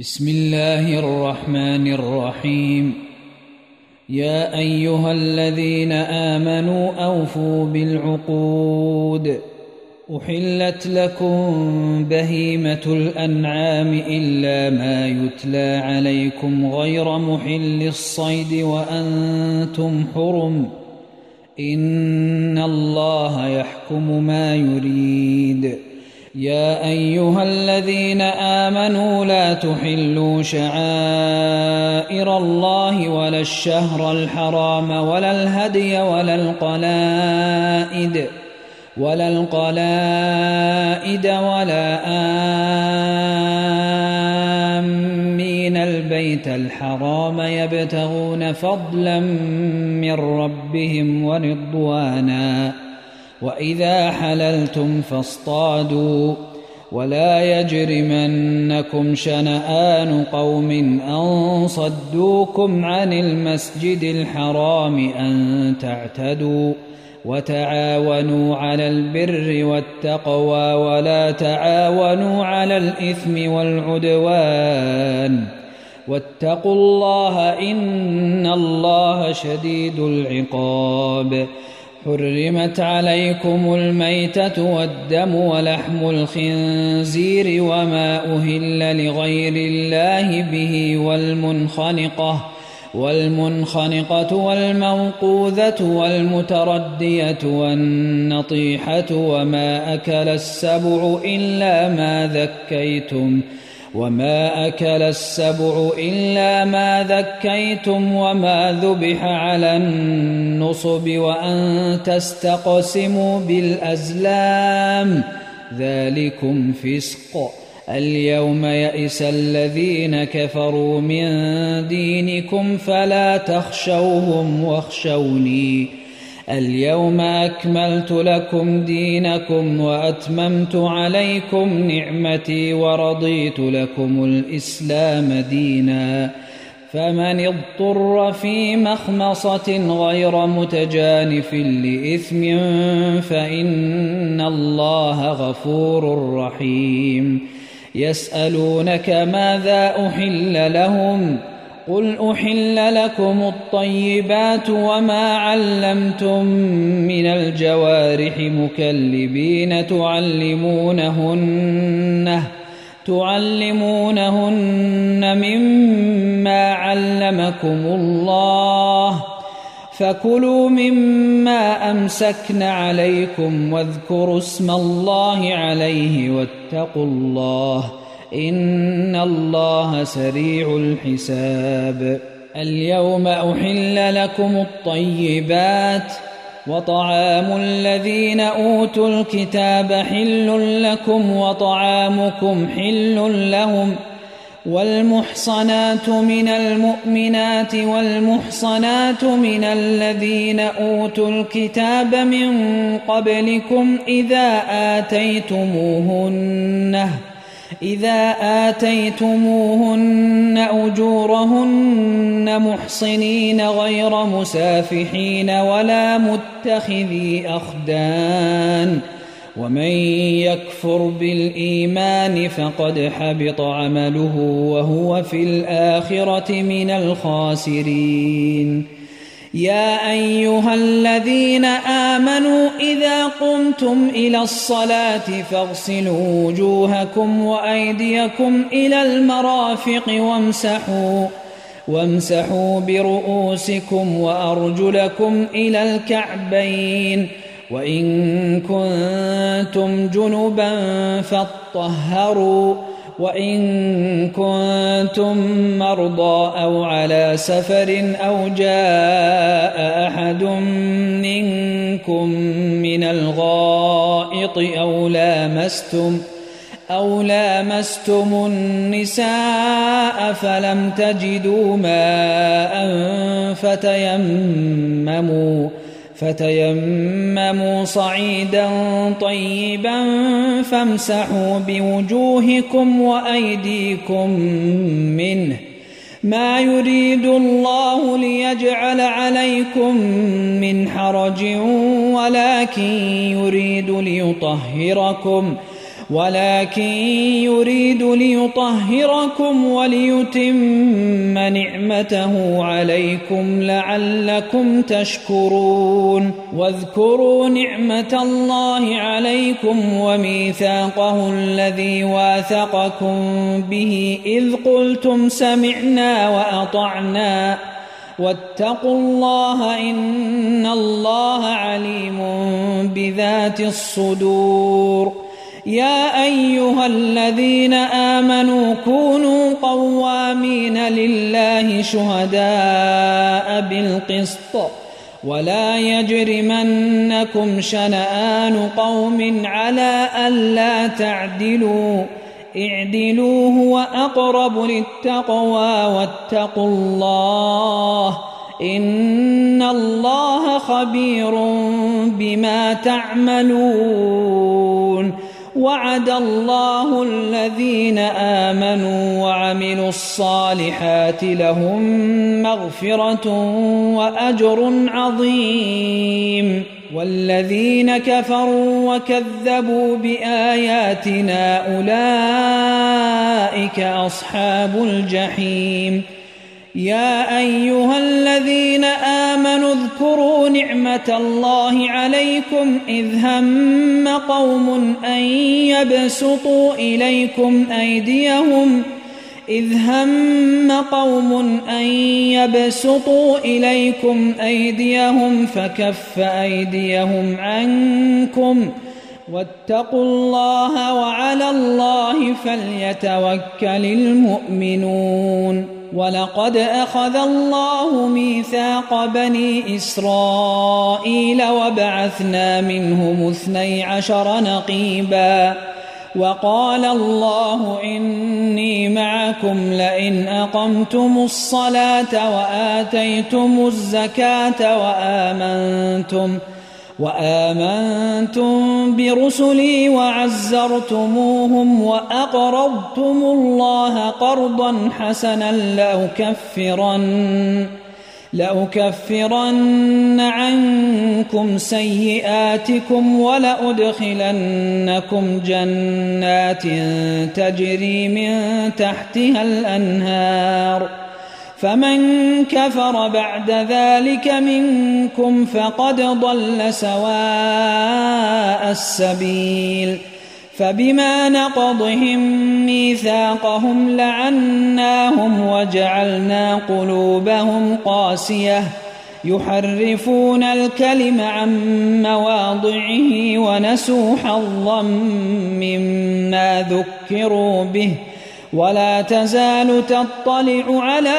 بسم الله الرحمن الرحيم. يا أيها الذين آمنوا أوفوا بالعقود. أحلت لكم بهيمة الأنعام إلا ما يتلى عليكم غير محل الصيد وأنتم حرم، إن الله يحكم ما يريد. يا أيها الذين آمنوا لا تحلوا شعائر الله ولا الشهر الحرام ولا الهدي ولا القلائد ولا آمين البيت الحرام يبتغون فضلا من ربهم ورضوانا. وإذا حللتم فاصطادوا، ولا يجرمنكم شنآن قوم أن صدوكم عن المسجد الحرام أن تعتدوا. وتعاونوا على البر والتقوى ولا تعاونوا على الإثم والعدوان، واتقوا الله إن الله شديد العقاب. حرمت عليكم الميتة والدم ولحم الخنزير وما أهل لغير الله به والمنخنقة والموقوذة والمتردية والنطيحة وما أكل السبع إلا ما ذكيتم وما ذبح على النصب وأن تستقسموا بالأزلام، ذلكم فسق. اليوم يئس الذين كفروا من دينكم فلا تخشوهم واخشوني. اليوم أكملت لكم دينكم وأتممت عليكم نعمتي ورضيت لكم الإسلام دينا. فمن اضطر في مخمصة غير متجانف لإثم فإن الله غفور رحيم. يسألونك ماذا أحل لهم؟ قل أحل لكم الطيبات وما علمتم من الجوارح مكلبين تعلمونهن مما علمكم الله، فكلوا مما أمسكن عليكم واذكروا اسم الله عليه واتقوا الله إن الله سريع الحساب. اليوم أحل لكم الطيبات، وطعام الذين أوتوا الكتاب حل لكم وطعامكم حل لهم. والمحصنات من المؤمنات والمحصنات من الذين أوتوا الكتاب من قبلكم إذا آتيتموهن أجورهن محصنين غير مسافحين ولا متخذي أخدان. ومن يكفر بالإيمان فقد حبط عمله وهو في الآخرة من الخاسرين. يا أيها الذين آمنوا إذا قمتم إلى الصلاة فاغسلوا وجوهكم وأيديكم إلى المرافق وامسحوا برؤوسكم وأرجلكم إلى الكعبين، وإن كنتم جنبا فاطهروا، وإن كنتم مرضى أو على سفر أو جاء أحد منكم من الغائط أو لامستم النساء فلم تجدوا ماء فتيمموا صعيدا طيبا فامسحوا بوجوهكم وأيديكم منه، ما يريد الله ليجعل عليكم من حرج ولكن يريد ليطهركم ولكن يريد ليطهركم وليتم نعمته عليكم لعلكم تشكرون. واذكروا نعمة الله عليكم وميثاقه الذي واثقكم به إذ قلتم سمعنا وأطعنا واتقوا الله إن الله عليم بذات الصدور. يا أيها الذين آمنوا كونوا قوامين لله شهداء بالقسط ولا يجرمنكم شنآن قوم على ألا تعدلوا اعدلوا هو أقرب للتقوى واتقوا الله إن الله خبير بما تعملون. وعد الله الذين آمنوا وعملوا الصالحات لهم مغفرة وأجر عظيم. والذين كفروا وكذبوا بآياتنا أولئك أصحاب الجحيم. يا أيها الذين آمنوا اذكروا نعمة الله عليكم إذ هم قوم أن يبسطوا إليكم أيديهم فكف أيديهم عنكم واتقوا الله وعلى الله فليتوكل المؤمنون. ولقد أخذ الله ميثاق بني إسرائيل وبعثنا منهم 12 نقيبا وقال الله إني معكم لئن أقمتم الصلاة وآتيتم الزكاة وآمنتم برسلي وعزرتموهم وأقرضتم الله قرضا حسنا لأكفرن عنكم سيئاتكم ولأدخلنكم جنات تجري من تحتها الأنهار فمن كفر بعد ذلك منكم فقد ضل سواء السبيل. فبما نقضهم ميثاقهم لعناهم وجعلنا قلوبهم قاسية يحرفون الكلم عن مواضعه ونسوا حظا مما ذكروا به ولا تزال تطلع على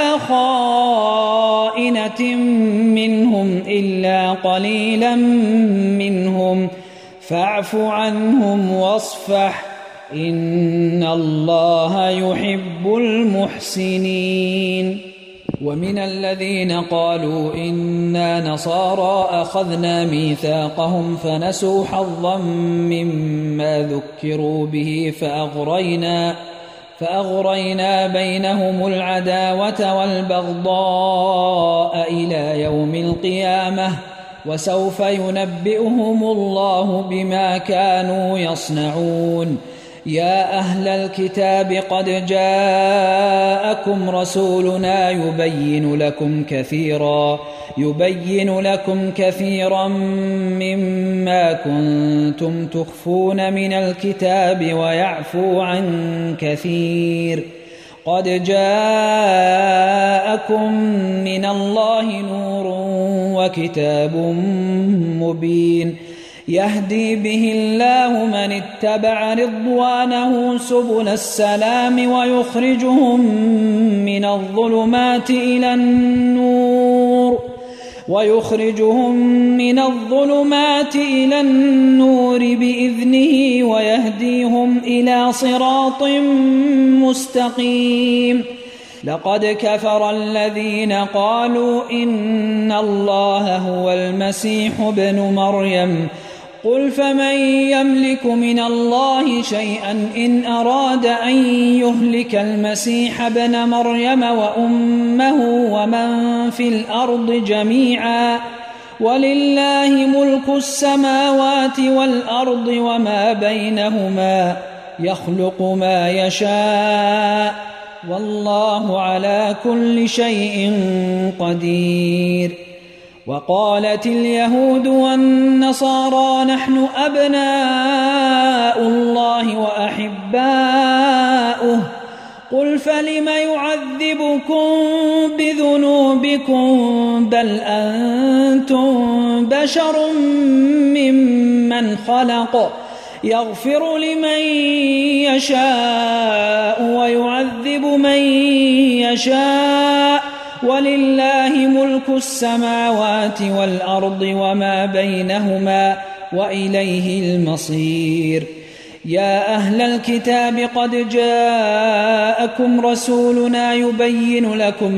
خائنة منهم إلا قليلا منهم فاعف عنهم واصفح إن الله يحب المحسنين. ومن الذين قالوا إنا نصارى أخذنا ميثاقهم فنسوا حظا مما ذكروا به فأغرينا بينهم العداوة والبغضاء إلى يوم القيامة وسوف ينبئهم الله بما كانوا يصنعون. يا أهل الكتاب قد جاءكم رسولنا يبين لكم كثيرا مما كنتم تخفون من الكتاب ويعفو عن كثير. قد جاءكم من الله نور وكتاب مبين يهدي به الله من اتبع رضوانه سبل السلام ويخرجهم من الظلمات إلى النور بإذنه ويهديهم إلى صراط مستقيم. لقد كفر الذين قالوا إن الله هو المسيح ابن مريم قل فمن يملك من الله شيئا إن أراد أن يهلك المسيح ابن مريم وأمه ومن في الأرض جميعا ولله ملك السماوات والأرض وما بينهما يخلق ما يشاء والله على كل شيء قدير. وقالت اليهود والنصارى نحن أبناء الله وأحباؤه قل فلم يعذبكم بذنوبكم بل أنتم بشر ممن خلق يغفر لمن يشاء ويعذب من يشاء ولله ملك السماوات والأرض وما بينهما وإليه المصير. يا أهل الكتاب قد جاءكم رسولنا يبين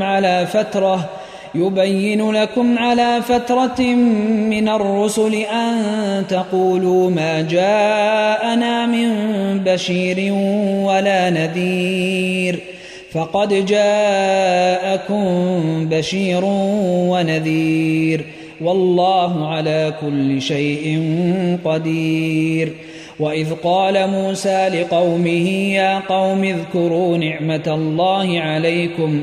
لكم على فترة من الرسل أن تقولوا ما جاءنا من بشير ولا نذير فقد جاءكم بشير ونذير والله على كل شيء قدير. وإذ قال موسى لقومه يا قوم اذكروا نعمة الله عليكم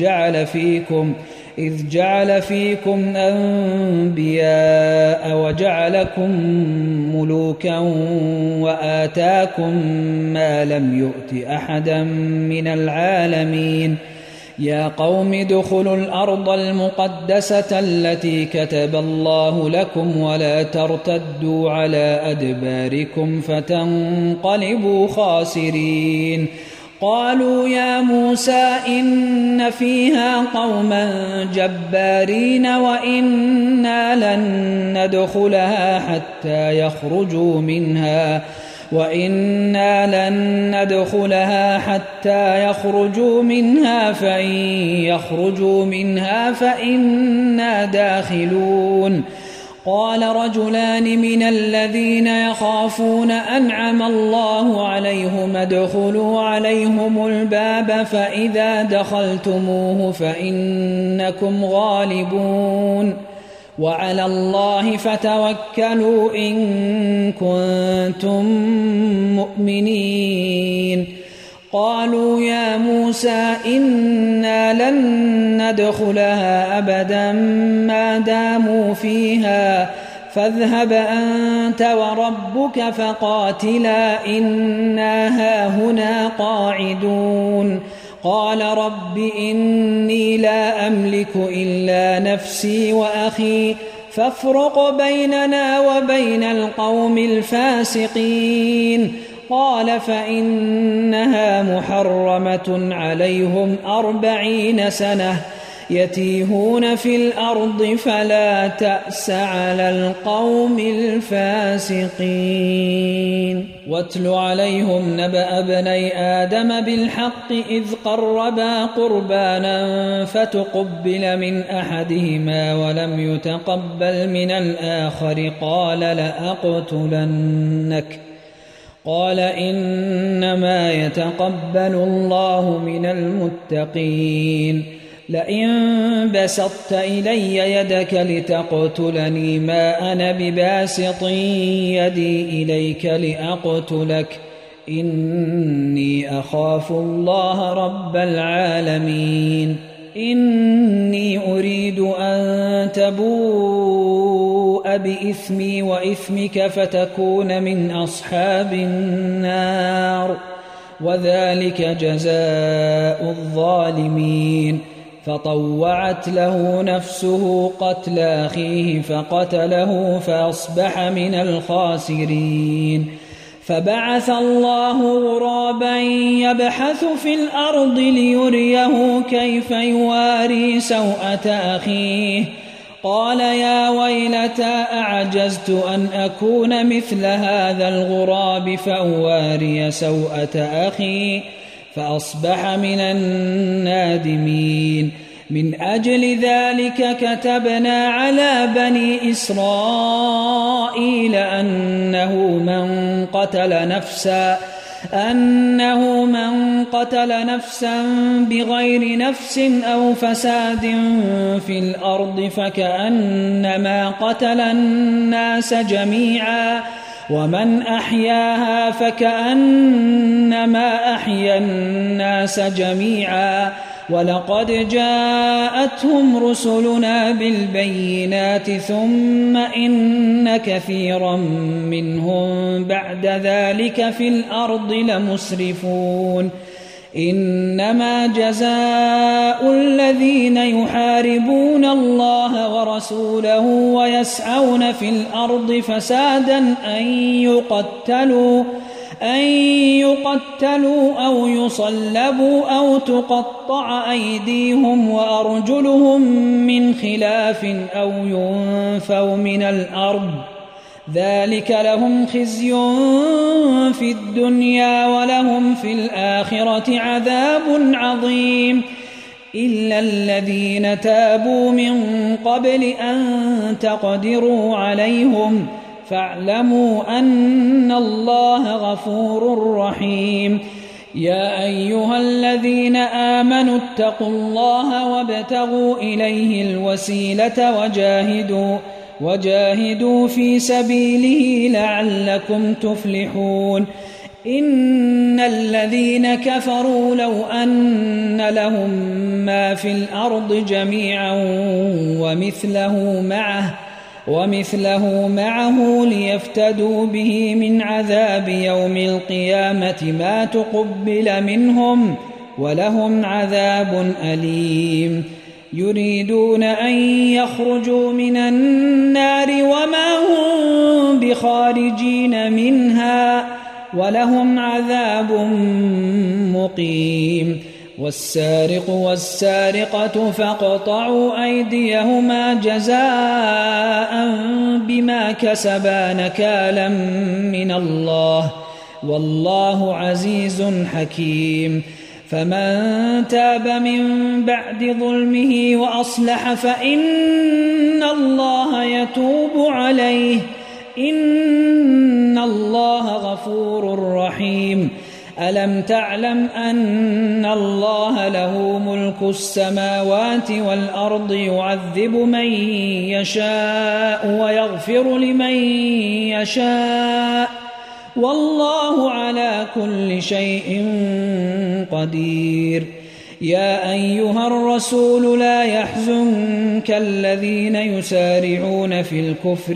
إذ جعل فيكم أنبياء وجعلكم ملوكا وآتاكم ما لم يؤت أحدا من العالمين. يا قوم ادخلوا الأرض المقدسة التي كتب الله لكم ولا ترتدوا على أدباركم فتنقلبوا خاسرين. قالوا يا موسى إن فيها قوما جبارين وإنا لن ندخلها حتى يخرجوا منها فإن يخرجوا منها فإنا داخلون. قال رجلان من الذين يخافون أنعم الله عليهم ادخلوا عليهم الباب فإذا دخلتموه فإنكم غالبون وعلى الله فتوكلوا إن كنتم مؤمنين. قالوا يا موسى إنا لن ندخلها أبدا ما داموا فيها فاذهب أنت وربك فقاتلا إنا هاهنا قاعدون. قال رب إني لا أملك إلا نفسي وأخي فافرق بيننا وبين القوم الفاسقين. قال فإنها محرمة عليهم 40 سنة يتيهون في الأرض فلا تأس على القوم الفاسقين. واتل عليهم نبأ ابني آدم بالحق إذ قربا قربانا فتقبل من أحدهما ولم يتقبل من الآخر قال لأقتلنك. قال إنما يتقبل الله من المتقين. لئن بسطت إلي يدك لتقتلني ما أنا بباسط يدي إليك لأقتلك إني أخاف الله رب العالمين. إني أريد أن تبوء بإثمي وإثمك فتكون من أصحاب النار وذلك جزاء الظالمين. فطوعت له نفسه قتل أخيه فقتله فأصبح من الخاسرين. فبعث الله غرابا يبحث في الأرض ليريه كيف يواري سوءة أخيه. قال يا ويلتى أعجزت أن أكون مثل هذا الغراب فأواري سوءة أخي فأصبح من النادمين. من أجل ذلك كتبنا على بني إسرائيل أنه من قتل نفسا بغير نفس أو فساد في الأرض فكأنما قتل الناس جميعا ومن أحياها فكأنما أحيا الناس جميعا ولقد جاءتهم رسلنا بالبينات ثم إن كثيرا منهم بعد ذلك في الأرض لمسرفون إنما جزاء الذين يحاربون الله ورسوله ويسعون في الأرض فسادا أن يقتلوا أو يصلبوا أو تقطع أيديهم وأرجلهم من خلاف أو ينفوا من الأرض ذلك لهم خزي في الدنيا ولهم في الآخرة عذاب عظيم إلا الذين تابوا من قبل أن تقدروا عليهم فاعلموا أن الله غفور رحيم يا أيها الذين آمنوا اتقوا الله وابتغوا إليه الوسيلة وجاهدوا في سبيله لعلكم تفلحون إن الذين كفروا لو أن لهم ما في الأرض جميعا ومثله معه ليفتدوا به من عذاب يوم القيامة ما تقبل منهم ولهم عذاب أليم يريدون أن يخرجوا من النار وما هم بخارجين منها ولهم عذاب مقيم والسارق والسارقة فاقطعوا أيديهما جزاء بما كسبا نكالا من الله والله عزيز حكيم فمن تاب من بعد ظلمه وأصلح فإن الله يتوب عليه إن الله غفور رحيم ألم تعلم أن الله له ملك السماوات والأرض يعذب من يشاء ويغفر لمن يشاء والله على كل شيء قدير يا أيها الرسول لا يحزنك الذين يسارعون في الكفر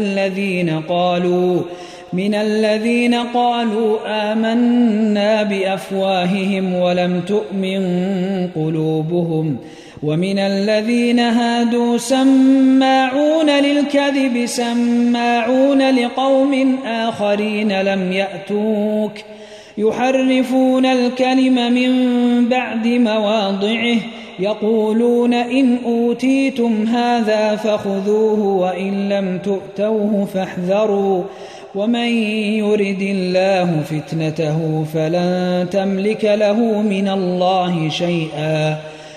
من الذين قالوا آمنا بأفواههم ولم تؤمن قلوبهم ومن الذين هادوا سماعون للكذب سماعون لقوم آخرين لم يأتوك يحرفون الكلم من بعد مواضعه يقولون إن أوتيتم هذا فخذوه وإن لم تؤتوه فاحذروا ومن يرد الله فتنته فلن تملك له من الله شيئا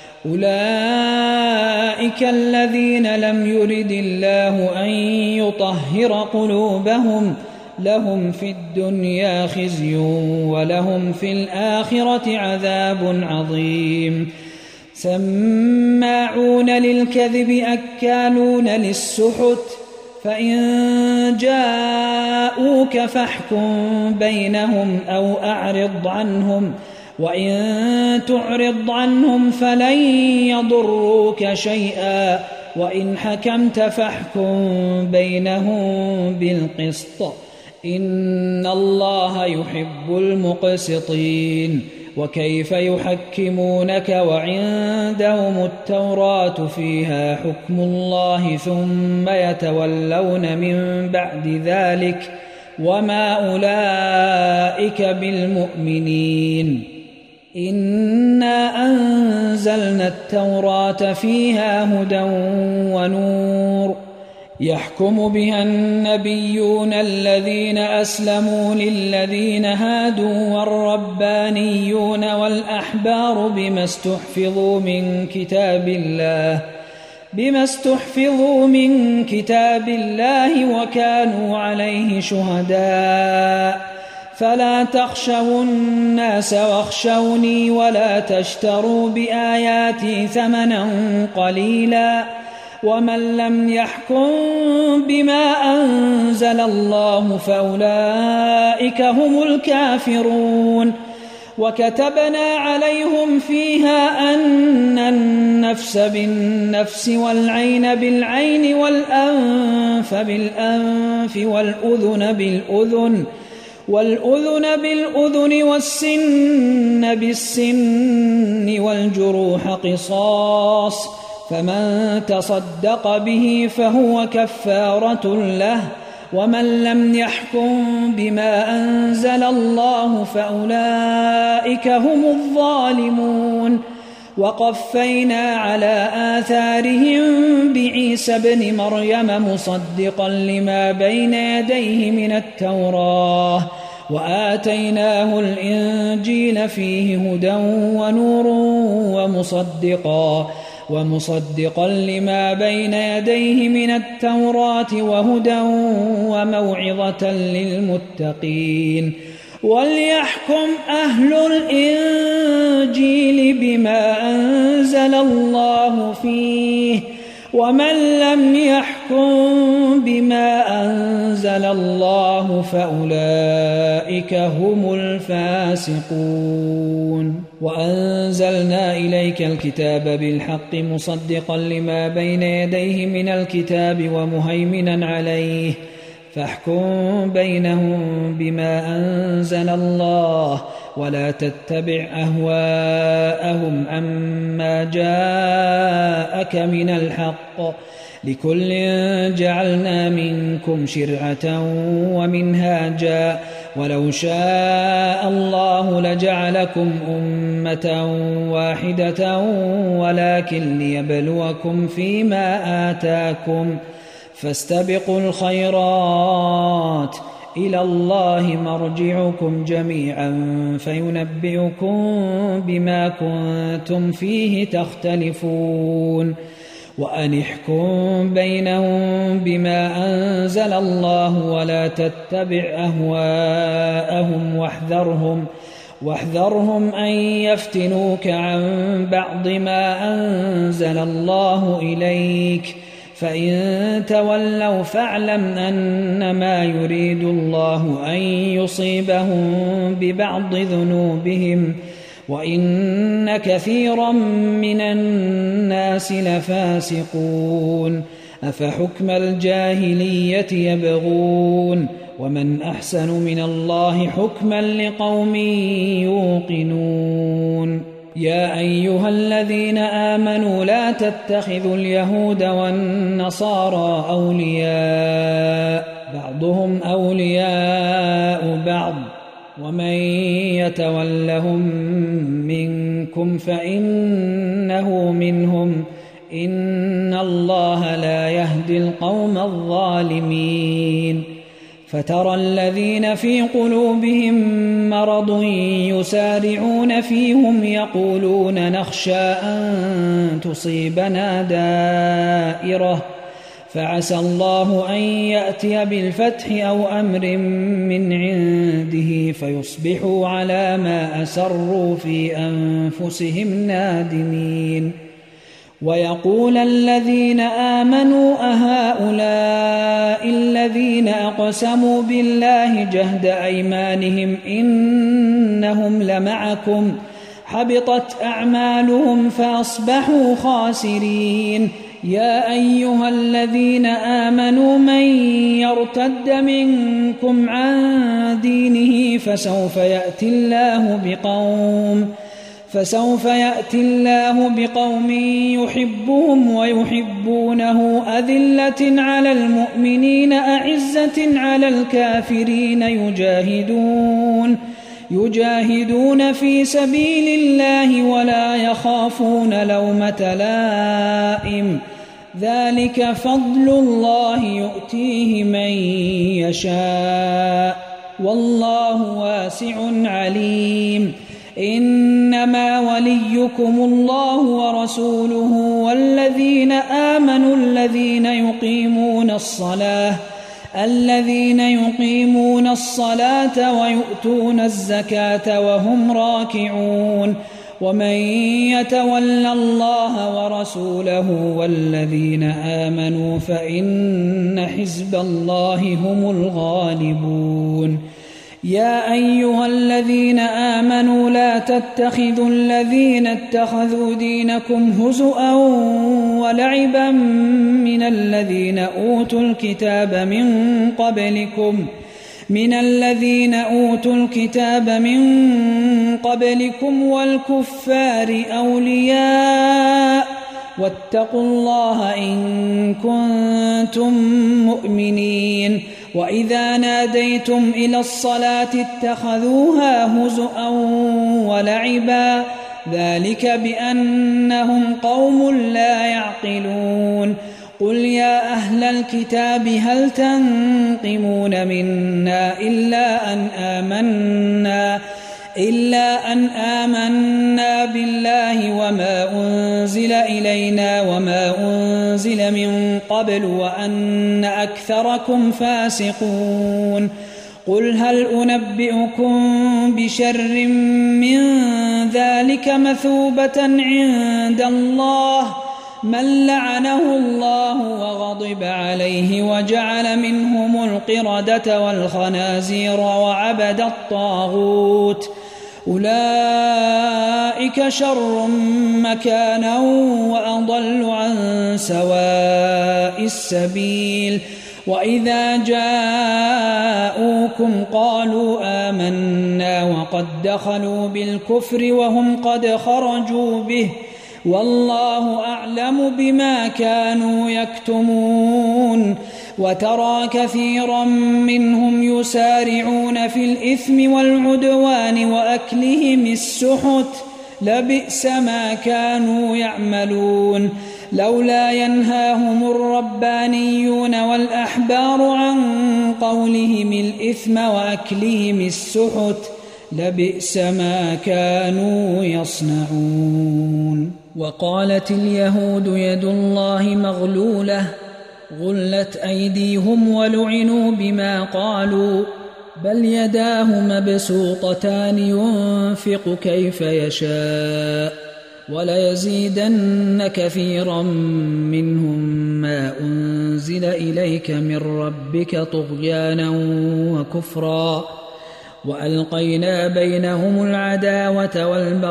أولئك الذين لم يرد الله أن يطهر قلوبهم لهم في الدنيا خزي ولهم في الآخرة عذاب عظيم سماعون للكذب أكالون للسحت فإن جاءوك فاحكم بينهم أو أعرض عنهم وإن تعرض عنهم فلن يضروك شيئا وإن حكمت فاحكم بينهم بالقسط إن الله يحب المقسطين وكيف يحكمونك وعندهم التوراة فيها حكم الله ثم يتولون من بعد ذلك وما أولئك بالمؤمنين إنا أنزلنا التوراة فيها هدى ونور يحكم بها النبيون الذين أسلموا للذين هادوا والربانيون والأحبار بما استحفظوا من كتاب الله وكانوا عليه شهداء فلا تخشوا الناس واخشوني ولا تشتروا بآياتي ثمنا قليلا ومن لم يحكم بما أنزل الله فأولئك هم الكافرون وكتبنا عليهم فيها أن النفس بالنفس والعين بالعين والأنف بالأنف والأذن بالأذن والسن بالسن والجروح قصاص فمن تصدق به فهو كفارة له ومن لم يحكم بما أنزل الله فأولئك هم الظالمون وقفينا على آثارهم بعيسى ابن مريم مصدقا لما بين يديه من التوراة وآتيناه الإنجيل فيه هدى ونور ومصدقا لما بين يديه من التوراة وهدى وموعظة للمتقين وليحكم أهل الإنجيل بما أنزل الله فيه ومن لم يحكم بما أنزل الله فأولئك هم الفاسقون وأنزلنا إليك الكتاب بالحق مصدقا لما بين يديه من الكتاب ومهيمنا عليه فاحكم بينهم بما أنزل الله ولا تتبع أهواءهم عما جاءك من الحق لكل جعلنا منكم شرعة ومنهاجا ولو شاء الله لجعلكم أمة واحدة ولكن ليبلوكم فيما آتاكم فاستبقوا الخيرات إلى الله مرجعكم جميعا فينبئكم بما كنتم فيه تختلفون وأن احكم بينهم بما أنزل الله ولا تتبع أهواءهم واحذرهم أن يفتنوك عن بعض ما أنزل الله إليك فإن تولوا فاعلم أنما يريد الله أن يصيبهم ببعض ذنوبهم وإن كثيرا من الناس لفاسقون أفحكم الجاهلية يبغون ومن أحسن من الله حكما لقوم يوقنون يا أيها الذين آمنوا لا تتخذوا اليهود والنصارى أولياء بعضهم أولياء بعض ومن يتولهم منكم فإنه منهم إن الله لا يهدي القوم الظالمين فترى الذين في قلوبهم مرض يسارعون فيهم يقولون نخشى أن تصيبنا دائرة فعسى الله أن يأتي بالفتح أو أمر من عنده فيصبحوا على ما أسروا في أنفسهم نادمين ويقول الذين آمنوا أهؤلاء الذين أقسموا بالله جهد أيمانهم إنهم لمعكم حبطت أعمالهم فأصبحوا خاسرين يا أيها الذين آمنوا من يرتد منكم عن دينه فسوف يأتي الله بقوم يحبهم ويحبونه أذلة على المؤمنين أعزة على الكافرين يجاهدون في سبيل الله ولا يخافون لومة لائم ذلك فضل الله يؤتيه من يشاء والله واسع عليم إنما وليكم الله ورسوله والذين آمنوا الذين يقيمون الصلاة ويؤتون الزكاة وهم راكعون ومن يتول الله ورسوله والذين آمنوا فإن حزب الله هم الغالبون. يا أيها الذين آمنوا لا تتخذوا الذين اتخذوا دينكم هزؤا ولعبا من الذين أوتوا الكتاب من قبلكم والكفار أولياء واتقوا الله إن كنتم مؤمنين. وإذا ناديتم إلى الصلاة اتخذوها هزؤا ولعبا ذلك بأنهم قوم لا يعقلون. قل يا أهل الكتاب هل تنقمون منا إلا أن آمنا بالله وما أنزل إلينا وما أنزل من قبل وأن أكثركم فاسقون. قل هل أنبئكم بشر من ذلك مثوبة عند الله من لعنه الله وغضب عليه وجعل منهم القردة والخنازير وعبد الطاغوت أولئك شر مكانا وأضل عن سواء السبيل. وإذا جاءوكم قالوا آمنا وقد دخلوا بالكفر وهم قد خرجوا به والله أعلم بما كانوا يكتمون. وترى كثيرا منهم يسارعون في الإثم والعدوان وأكلهم السحت لبئس ما كانوا يعملون. لولا ينهاهم الربانيون والأحبار عن قولهم الإثم وأكلهم السحت لبئس ما كانوا يصنعون. وقالت اليهود يد الله مغلولة غلت أيديهم ولعنوا بما قالوا بل يداه مبسوطتان ينفق كيف يشاء وليزيدن كثيرا منهم ما أنزل إليك من ربك طغيانا وكفرا وألقينا بينهم العداوة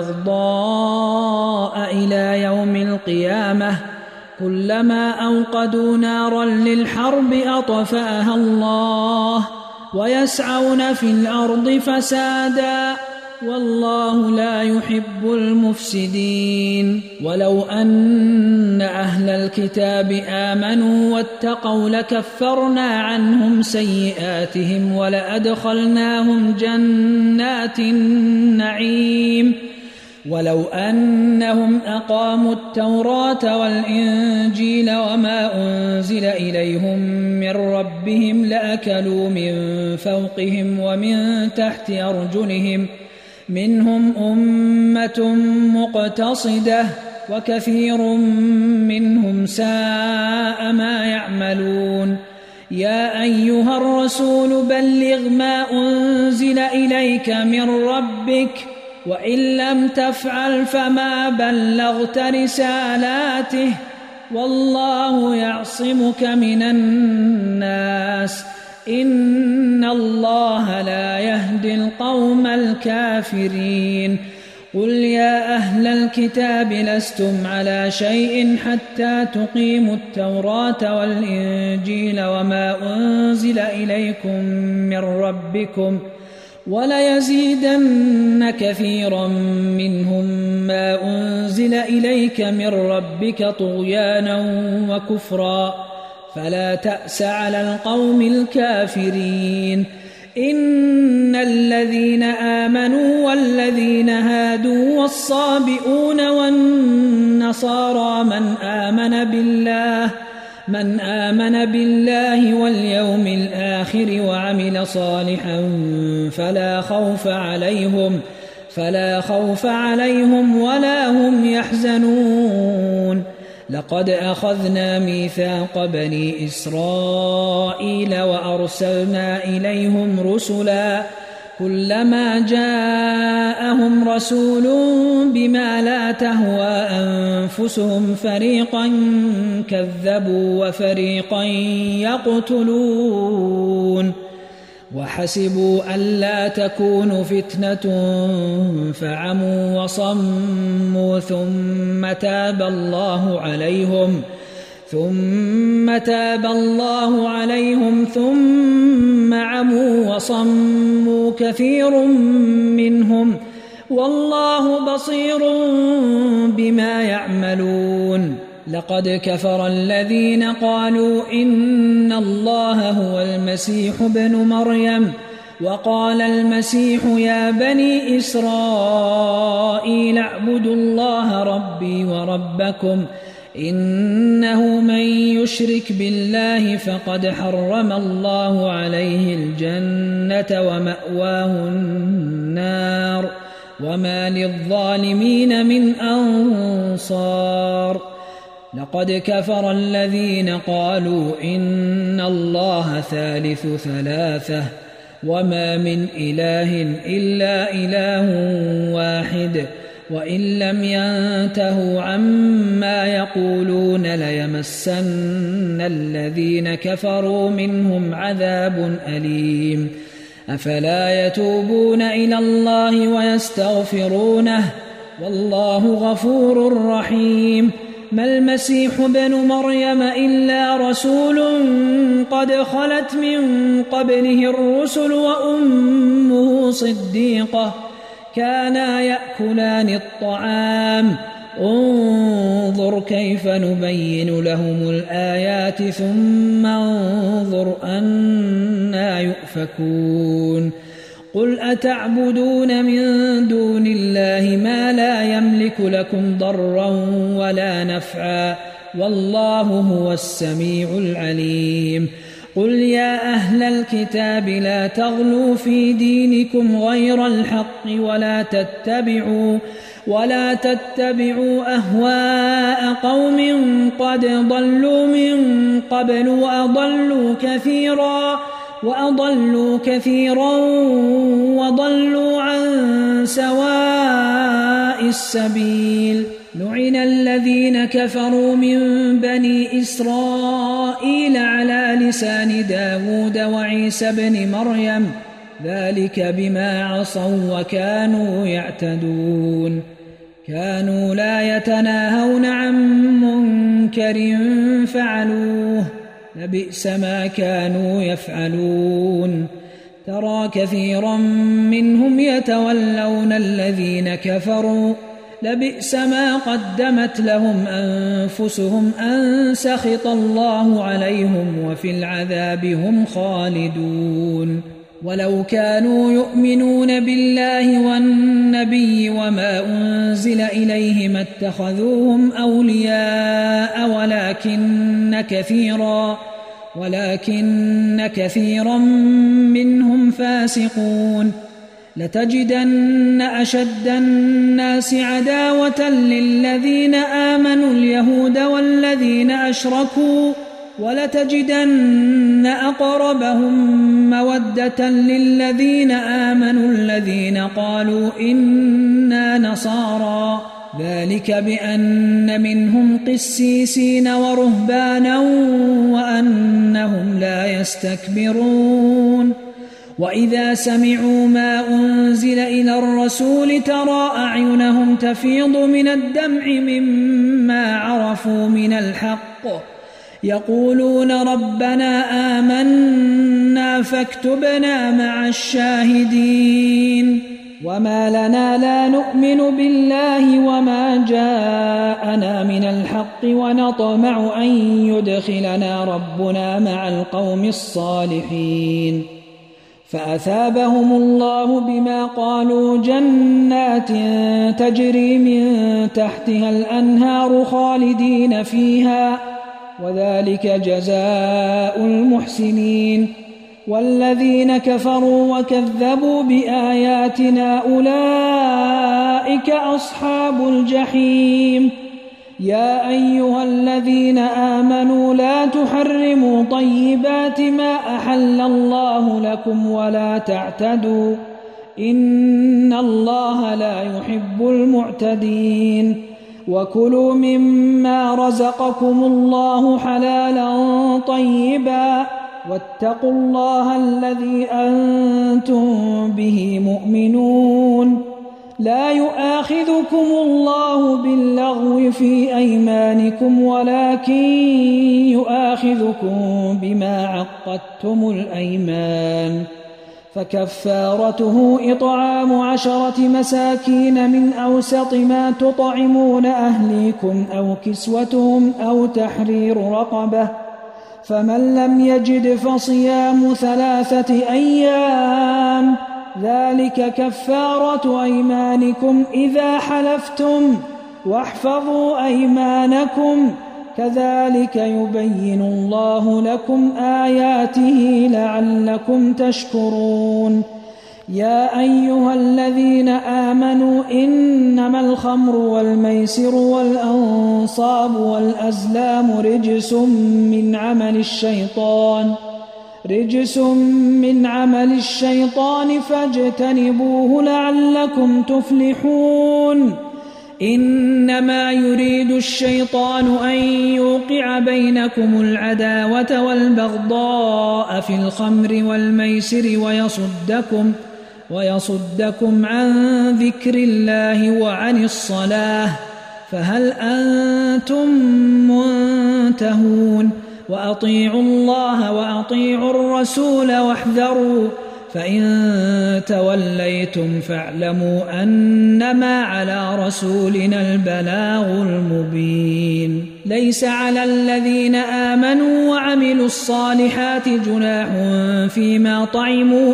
والبغضاء إلى يوم القيامة كلما أوقدوا نارا للحرب أطفأها الله ويسعون في الأرض فسادا والله لا يحب المفسدين. ولو أن أهل الكتاب آمنوا واتقوا لكفرنا عنهم سيئاتهم ولأدخلناهم جنات النعيم. ولو أنهم أقاموا التوراة والإنجيل وما أنزل إليهم من ربهم لأكلوا من فوقهم ومن تحت أرجلهم منهم أمة مقتصدة وكثير منهم ساء ما يعملون. يا أيها الرسول بلغ ما أنزل إليك من ربك وإن لم تفعل فما بلغت رسالاته والله يعصمك من الناس إن الله لا يهدي القوم الكافرين. قل يا أهل الكتاب لستم على شيء حتى تقيموا التوراة والإنجيل وما أنزل إليكم من ربكم وليزيدن كثيرا منهم ما أنزل إليك من ربك طغيانا وكفرا فلا تأس على القوم الكافرين. إن الذين آمنوا والذين هادوا والصابئون والنصارى من آمن بالله واليوم الآخر وعمل صالحا فلا خوف عليهم ولا هم يحزنون. لقد أخذنا ميثاق بني إسرائيل وأرسلنا إليهم رسلا كلما جاءهم رسول بما لا تهوى أنفسهم فريقا كذبوا وفريقا يقتلون وحسبوا ألا تكون فتنة فعموا وصموا ثم تاب الله عليهم ثم عموا وصموا كثير منهم والله بصير بما يعملون لقد كفر الذين قالوا إن الله هو المسيح ابن مريم وقال المسيح يا بني إسرائيل اعبدوا الله ربي وربكم إنه من يشرك بالله فقد حرم الله عليه الجنة ومأواه النار وما للظالمين من أنصار لقد كفر الذين قالوا إن الله ثالث ثلاثة وما من إله إلا إله واحد وإن لم ينتهوا عما يقولون ليمسن الذين كفروا منهم عذاب أليم أفلا يتوبون إلى الله ويستغفرونه والله غفور رحيم ما المسيح ابن مريم إلا رسول قد خلت من قبله الرسل وأمه صديقة كانا يأكلان الطعام انظر كيف نبين لهم الآيات ثم انظر أنى يؤفكون قل أتعبدون من دون الله ما لا يملك لكم ضرا ولا نفعا والله هو السميع العليم قل يا أهل الكتاب لا تغلوا في دينكم غير الحق ولا تتبعوا أهواء قوم قد ضلوا من قبل وأضلوا كثيرا وضلوا عن سواء السبيل لعن الذين كفروا من بني إسرائيل على لسان داود وعيسى بن مريم ذلك بما عصوا وكانوا يعتدون كانوا لا يتناهون عن منكر فعلوه لبئس ما كانوا يفعلون ترى كثيرا منهم يتولون الذين كفروا لبئس ما قدمت لهم أنفسهم أن سخط الله عليهم وفي العذاب هم خالدون ولو كانوا يؤمنون بالله والنبي وما أنزل إليه ما اتخذوهم أولياء ولكن كثيرا منهم فاسقون لتجدن أشد الناس عداوة للذين آمنوا اليهود والذين أشركوا ولتجدن أقربهم مودة للذين آمنوا الذين قالوا إنا نصارى ذلك بأن منهم قسيسين ورهبانا وأنهم لا يستكبرون وإذا سمعوا ما أنزل إلى الرسول ترى أعينهم تفيض من الدمع مما عرفوا من الحق يقولون ربنا آمنا فاكتبنا مع الشاهدين وما لنا لا نؤمن بالله وما جاءنا من الحق ونطمع أن يدخلنا ربنا مع القوم الصالحين فأثابهم الله بما قالوا جنات تجري من تحتها الأنهار خالدين فيها وذلك جزاء المحسنين والذين كفروا وكذبوا بآياتنا أولئك أصحاب الجحيم يا أيها الذين آمنوا لا تحرموا طيبات ما أحل الله لكم إن الله لا يحب المعتدين وكلوا مما رزقكم الله حلالا طيبا واتقوا الله الذي أنتم به مؤمنون لا يؤاخذكم الله باللغو في أيمانكم ولكن يؤاخذكم بما عقدتم الأيمان فكفارته إطعام 10 مساكين من أوسط ما تطعمون أهليكم أو كسوتهم أو تحرير رقبة فمن لم يجد فصيام 3 أيام ذلك كفارة أيمانكم إذا حلفتم واحفظوا أيمانكم كذلك يبين الله لكم آياته لعلكم تشكرون يا أيها الذين آمنوا إنما الخمر والميسر والأنصاب والأزلام رجس من عمل الشيطان فاجتنبوه لعلكم تفلحون إنما يريد الشيطان أن يوقع بينكم العداوة والبغضاء في الخمر والميسر ويصدكم عن ذكر الله وعن الصلاة فهل أنتم منتهون وأطيعوا الله وأطيعوا الرسول واحذروا فإن توليتم فاعلموا أنما على رسولنا البلاغ المبين ليس على الذين آمنوا وعملوا الصالحات جناح فيما طعموا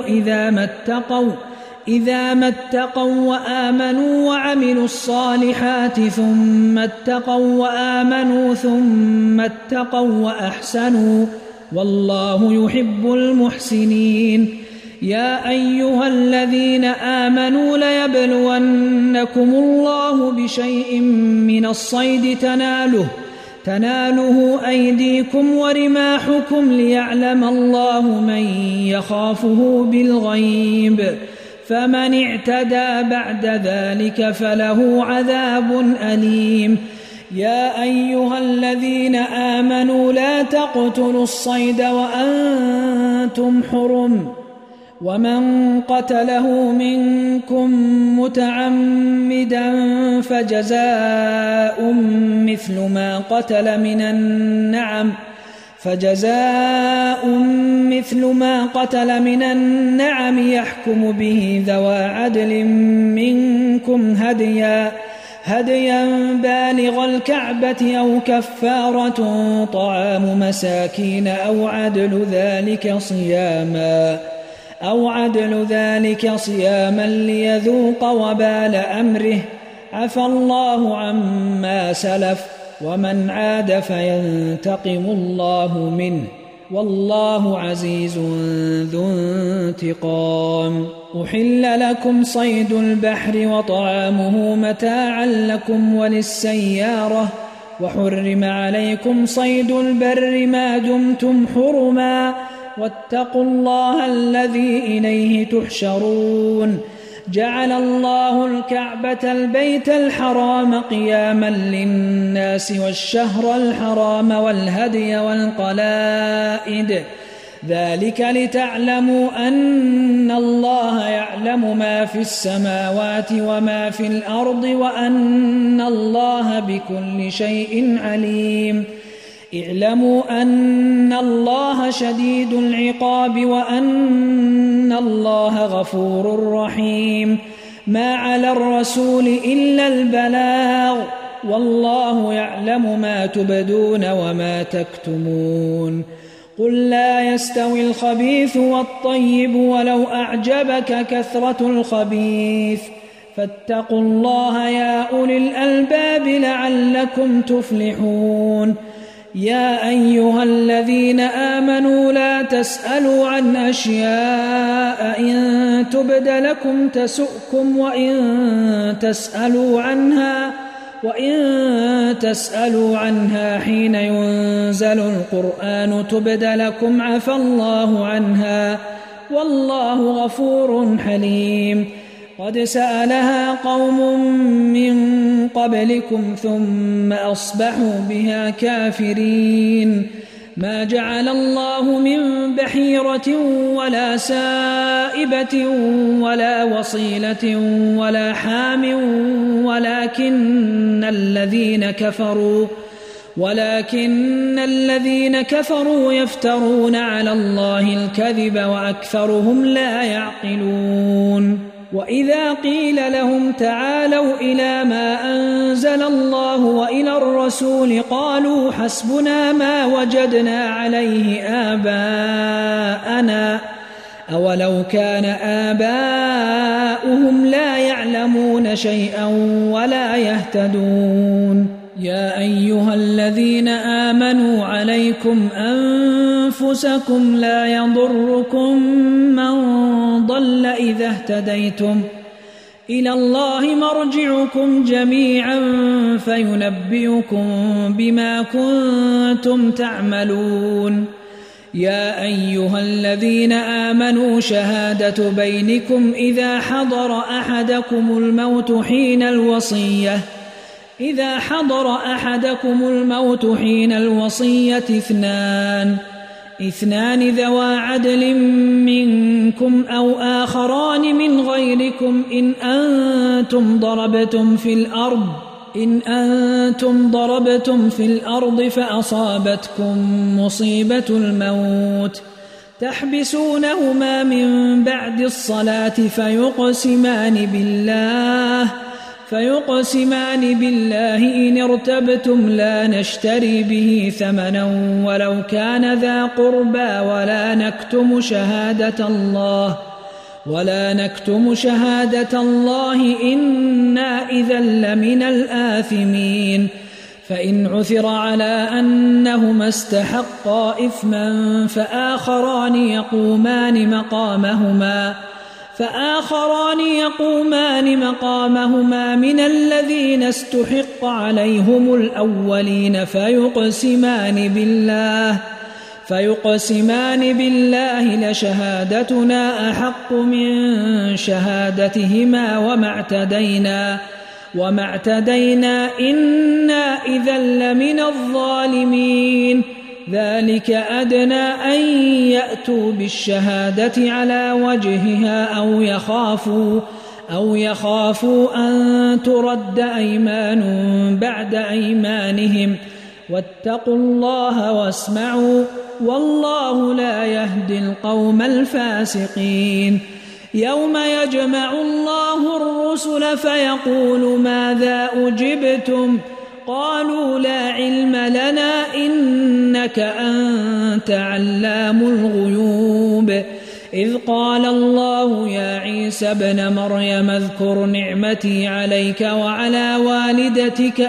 إذا ما اتقوا وآمنوا وعملوا الصالحات ثم اتقوا وآمنوا ثم اتقوا وأحسنوا والله يحب المحسنين يا أيها الذين آمنوا ليبلونكم الله بشيء من الصيد تناله أيديكم ورماحكم ليعلم الله من يخافه بالغيب فمن اعتدى بعد ذلك فله عذاب أليم يا أيها الذين آمنوا لا تقتلوا الصيد وأنتم حرم ومن قتله منكم متعمدا فجزاء مثل ما قتل من النعم يحكم به ذوى عدل منكم هديا بالغ الكعبة أو كفارة طعام مساكين أو عدل ذلك صياما ليذوق وبال أمره عفى الله عما سلف ومن عاد فينتقم الله منه والله عزيز ذو انتقام أحل لكم صيد البحر وطعامه متاعا لكم وللسيارة وحرم عليكم صيد البر ما دمتم حرما واتقوا الله الذي إليه تحشرون جعل الله الكعبة البيت الحرام قياما للناس والشهر الحرام والهدي والقلائد ذلك لتعلموا أن الله يعلم ما في السماوات وما في الأرض وأن الله بكل شيء عليم اعلموا أن الله شديد العقاب وأن الله غفور رحيم ما على الرسول إلا البلاغ والله يعلم ما تبدون وما تكتمون قل لا يستوي الخبيث والطيب ولو أعجبك كثرة الخبيث فاتقوا الله يا أولي الألباب لعلكم تفلحون يا أيها الذين آمنوا لا تسألوا عن أشياء إن تبد لكم تسؤكم وإن تسألوا عنها حين ينزل القرآن تبد لكم عفى الله عنها والله غفور حليم. قد سألها قوم من قبلكم ثم أصبحوا بها كافرين. ما جعل الله من بحيرة ولا سائبة ولا وصيلة ولا حام ولكن الذين كفروا يفترون على الله الكذب وأكثرهم لا يعقلون. وإذا قيل لهم تعالوا إلى ما أنزل الله وإلى الرسول قالوا حسبنا ما وجدنا عليه آباءنا أولو كان آباؤهم لا يعلمون شيئا ولا يهتدون. يا أيها الذين آمنوا عليكم أنفسكم لا يضركم من ضل إذا اهتديتم إلى الله مرجعكم جميعا فينبئكم بما كنتم تعملون. يا أيها الذين آمنوا شهادة بينكم إذا حضر أحدكم الموت حين الوصية اثنان ذوى عدل منكم أو آخران من غيركم إن أنتم ضربتم في الأرض فأصابتكم مصيبة الموت تحبسونهما من بعد الصلاة فيقسمان بالله إن ارتبتم لا نشتري به ثمنا ولو كان ذا قربى ولا نكتم شهادة الله إنا إذا لمن الآثمين. فإن عثر على أنهما استحقا إثما فآخران يقومان مقامهما من الذين استحق عليهم الأولين فيقسمان بالله لشهادتنا أحق من شهادتهما وما اعتدينا إنا إذا لمن الظالمين. ذلك أدنى أن يأتوا بالشهادة على وجهها أو يخافوا أن ترد أيمان بعد أيمانهم واتقوا الله واسمعوا والله لا يهدي القوم الفاسقين. يوم يجمع الله الرسل فيقول ماذا أجبتم قالوا لا علم لنا إنك أنت علام الغيوب. إذ قال الله يا عيسى ابن مريم اذكر نعمتي عليك وعلى والدتك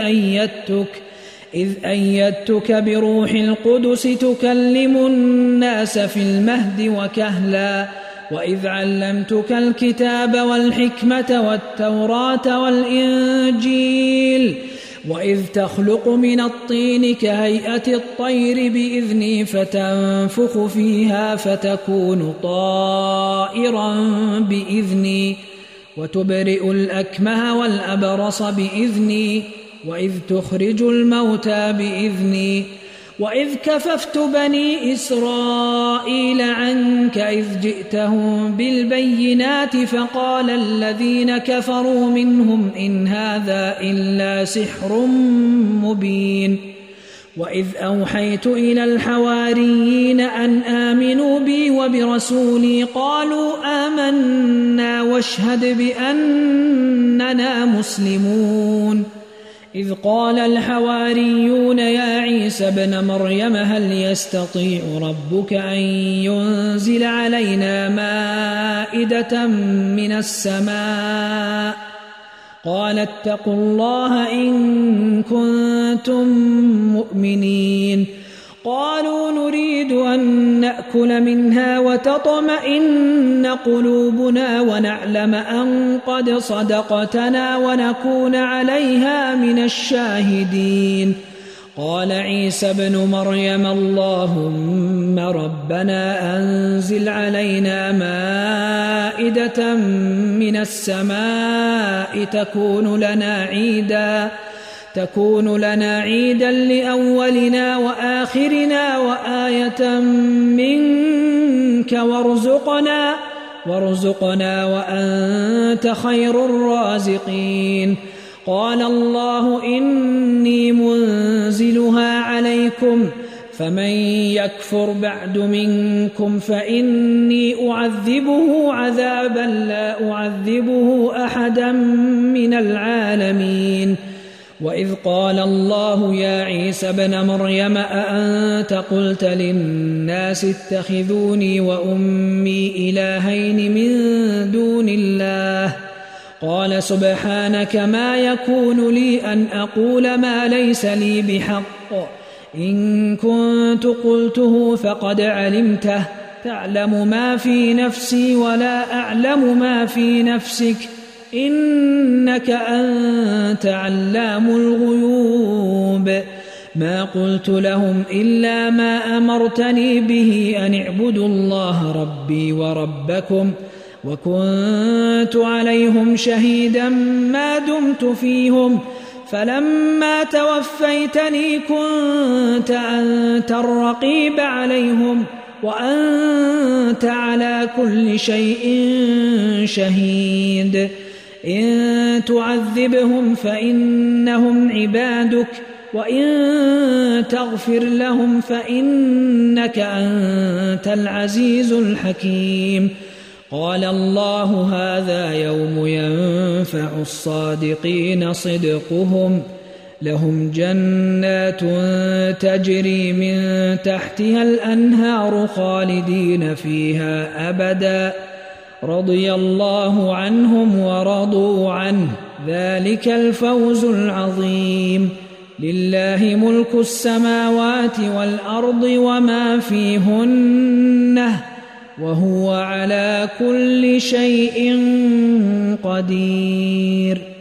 إذ أيدتك بروح القدس تكلم الناس في المهد وكهلا وإذ علمتك الكتاب والحكمة والتوراة والإنجيل وإذ تخلق من الطين كهيئة الطير بإذني فتنفخ فيها فتكون طائرا بإذني وتبرئ الأكمه والأبرص بإذني وإذ تخرج الموتى بإذني وإذ كففت بني إسرائيل عنك إذ جئتهم بالبينات فقال الذين كفروا منهم إن هذا إلا سحر مبين. وإذ أوحيت إلى الحواريين أن آمنوا بي وبرسولي قالوا آمنا واشهد بأننا مسلمون. إذ قال الحواريون يا عيسى ابن مريم هل يستطيع ربك أن ينزل علينا مائدة من السماء قال اتقوا الله إن كنتم مؤمنين. قالوا نريد أن نأكل منها وتطمئن قلوبنا ونعلم أن قد صدقتنا ونكون عليها من الشاهدين. قال عيسى ابن مريم اللهم ربنا أنزل علينا مائدة من السماء تكون لنا عيدا لأولنا وآخرنا وآية منك وارزقنا وأنت خير الرازقين قال الله إني منزلها عليكم فمن يكفر بعد منكم فإني أعذبه عذابا لا أعذبه أحدا من العالمين وإذ قال الله يا عيسى ابن مريم أأنت قلت للناس اتخذوني وأمي إلهين من دون الله قال سبحانك ما يكون لي أن أقول ما ليس لي بحق إن كنت قلته فقد علمته تعلم ما في نفسي ولا أعلم ما في نفسك إنك أنت علام الغيوب ما قلت لهم إلا ما أمرتني به أن اعبدوا الله ربي وربكم وكنت عليهم شهيدا ما دمت فيهم فلما توفيتني كنت أنت الرقيب عليهم وأنت على كل شيء شهيد إن تعذبهم فإنهم عبادك وإن تغفر لهم فإنك أنت العزيز الحكيم قال الله هذا يوم ينفع الصادقين صدقهم لهم جنات تجري من تحتها الأنهار خالدين فيها أبدا رضي الله عنهم ورضوا عنه ذلك الفوز العظيم لله ملك السماوات والأرض وما فيهن وهو على كل شيء قدير